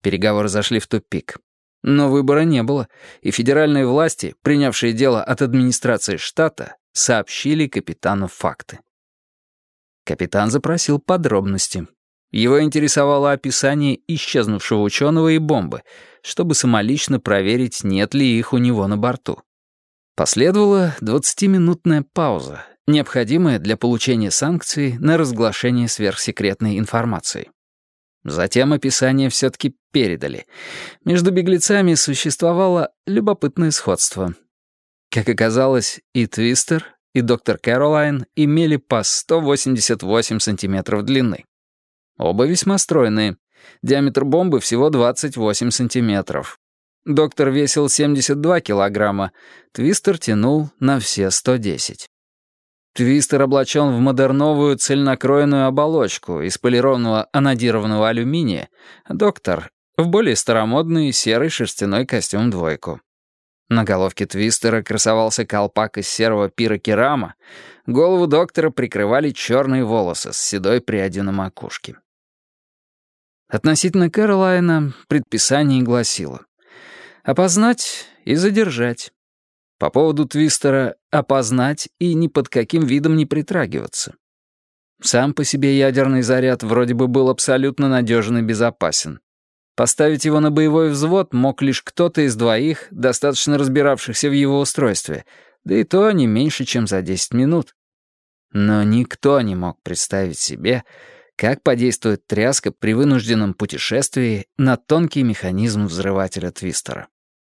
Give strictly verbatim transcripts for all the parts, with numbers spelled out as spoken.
Переговоры зашли в тупик. Но выбора не было, и федеральные власти, принявшие дело от администрации штата, сообщили капитану факты. Капитан запросил подробности. Его интересовало описание исчезнувшего ученого и бомбы, чтобы самолично проверить, нет ли их у него на борту. Последовала двадцатиминутная пауза, необходимая для получения санкций на разглашение сверхсекретной информации. Затем описание все-таки передали. Между беглецами существовало любопытное сходство. Как оказалось, и Твистер, и доктор Кэролайн имели по сто восемьдесят восемь сантиметров длины. Оба весьма стройные. Диаметр бомбы всего двадцать восемь сантиметров. Доктор весил семьдесят два килограмма, Твистер тянул на все сто десять. Твистер облачен в модерновую цельнокроенную оболочку из полированного анодированного алюминия, а доктор — в более старомодный серый шерстяной костюм-двойку. На головке Твистера красовался колпак из серого пирокерама, голову доктора прикрывали черные волосы с седой прядью на макушке. Относительно Кэролайна предписание гласило: опознать и задержать. По поводу Твистера — опознать и ни под каким видом не притрагиваться. Сам по себе ядерный заряд вроде бы был абсолютно надежен и безопасен. Поставить его на боевой взвод мог лишь кто-то из двоих, достаточно разбиравшихся в его устройстве, да и то не меньше, чем за десять минут. Но никто не мог представить себе, как подействует тряска при вынужденном путешествии на тонкий механизм взрывателя Твистера.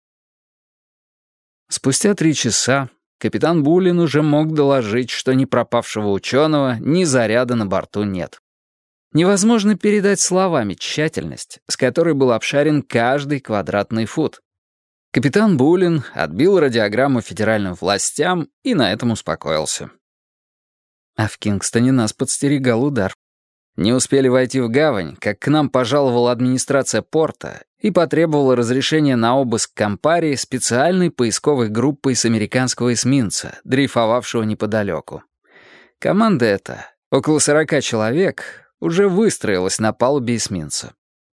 Спустя три часа капитан Буллин уже мог доложить, что ни пропавшего ученого, ни заряда на борту нет. Невозможно передать словами тщательность, с которой был обшарен каждый квадратный фут. Капитан Буллин отбил радиограмму федеральным властям и на этом успокоился. А в Кингстоне нас подстерегал удар. Не успели войти в гавань, как к нам пожаловала администрация порта и потребовала разрешения на обыск Кампари специальной поисковой группой с американского эсминца, дрейфовавшего неподалеку. Команда эта, около сорока человек, уже выстроилась на палубе эсминца.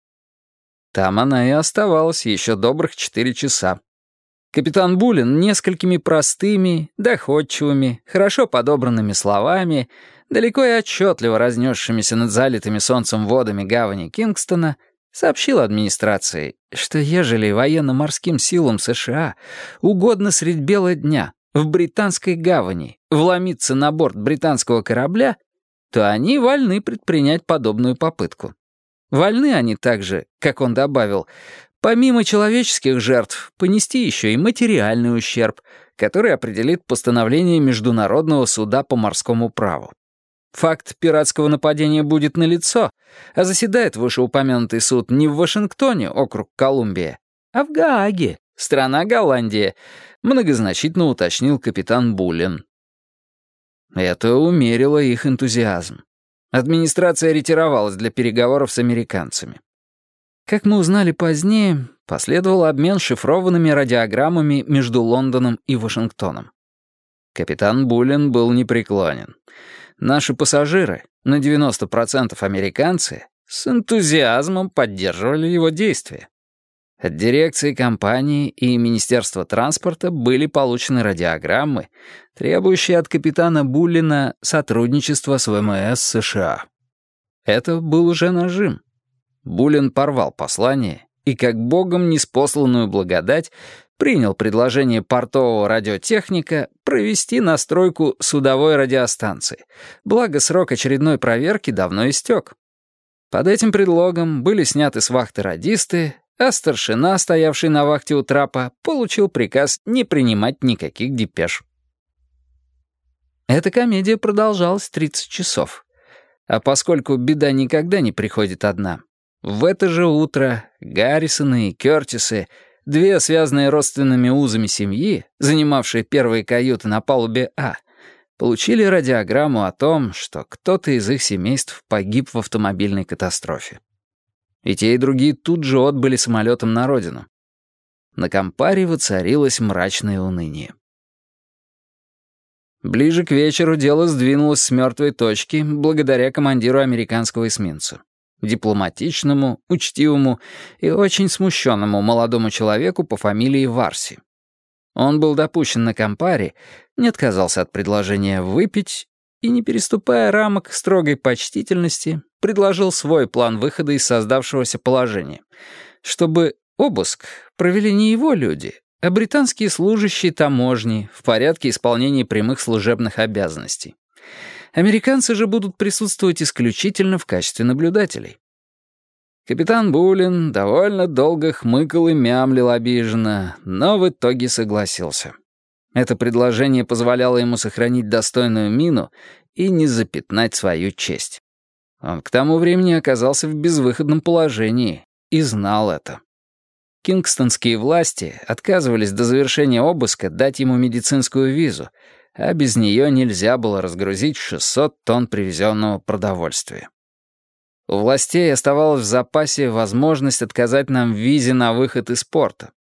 Там она и оставалась еще добрых четыре часа. Капитан Буллин несколькими простыми, доходчивыми, хорошо подобранными словами, далеко и отчетливо разнесшимися над залитыми солнцем водами гавани Кингстона, сообщил администрации, что ежели военно-морским силам США угодно средь бела дня в британской гавани вломиться на борт британского корабля, то они вольны предпринять подобную попытку. Вольны они также, как он добавил, помимо человеческих жертв, понести еще и материальный ущерб, который определит постановление Международного суда по морскому праву. Факт пиратского нападения будет налицо, а заседает вышеупомянутый суд не в Вашингтоне, округ Колумбия, а в Гааге, страна Голландия, многозначительно уточнил капитан Буллин. Это умерило их энтузиазм. Администрация ретировалась для переговоров с американцами. Как мы узнали позднее, последовал обмен шифрованными радиограммами между Лондоном и Вашингтоном. Капитан Буллин был непреклонен. Наши пассажиры, на девяносто процентов американцы, с энтузиазмом поддерживали его действия. От дирекции компании и Министерства транспорта были получены радиограммы, требующие от капитана Буллина сотрудничества с ВМС США. Это был уже нажим. Буллин порвал послание и, как богом ниспосланную благодать, принял предложение портового радиотехника провести настройку судовой радиостанции, благо срок очередной проверки давно истек. Под этим предлогом были сняты с вахты радисты, а старшина, стоявший на вахте у трапа, получил приказ не принимать никаких депеш. Эта комедия продолжалась тридцать часов. А поскольку беда никогда не приходит одна, в это же утро Гаррисоны и Кёртисы, две связанные родственными узами семьи, занимавшие первые каюты на палубе А, получили радиограмму о том, что кто-то из их семейств погиб в автомобильной катастрофе. И те, и другие тут же отбыли самолетом на родину. На Кампари воцарилось мрачное уныние. Ближе к вечеру дело сдвинулось с мертвой точки благодаря командиру американского эсминца. дипломатичному, учтивому и очень смущенному молодому человеку по фамилии Варси. Он был допущен на компаре, не отказался от предложения выпить и, не переступая рамок строгой почтительности, предложил свой план выхода из создавшегося положения, чтобы обыск провели не его люди, а британские служащие таможни в порядке исполнения прямых служебных обязанностей. Американцы же будут присутствовать исключительно в качестве наблюдателей. Капитан Буллин довольно долго хмыкал и мямлил обиженно, но в итоге согласился. Это предложение позволяло ему сохранить достойную мину и не запятнать свою честь. Он к тому времени оказался в безвыходном положении и знал это. Кингстонские власти отказывались до завершения обыска дать ему медицинскую визу, а без нее нельзя было разгрузить шестьсот тонн привезенного продовольствия. У властей оставалась в запасе возможность отказать нам в визе на выход из порта.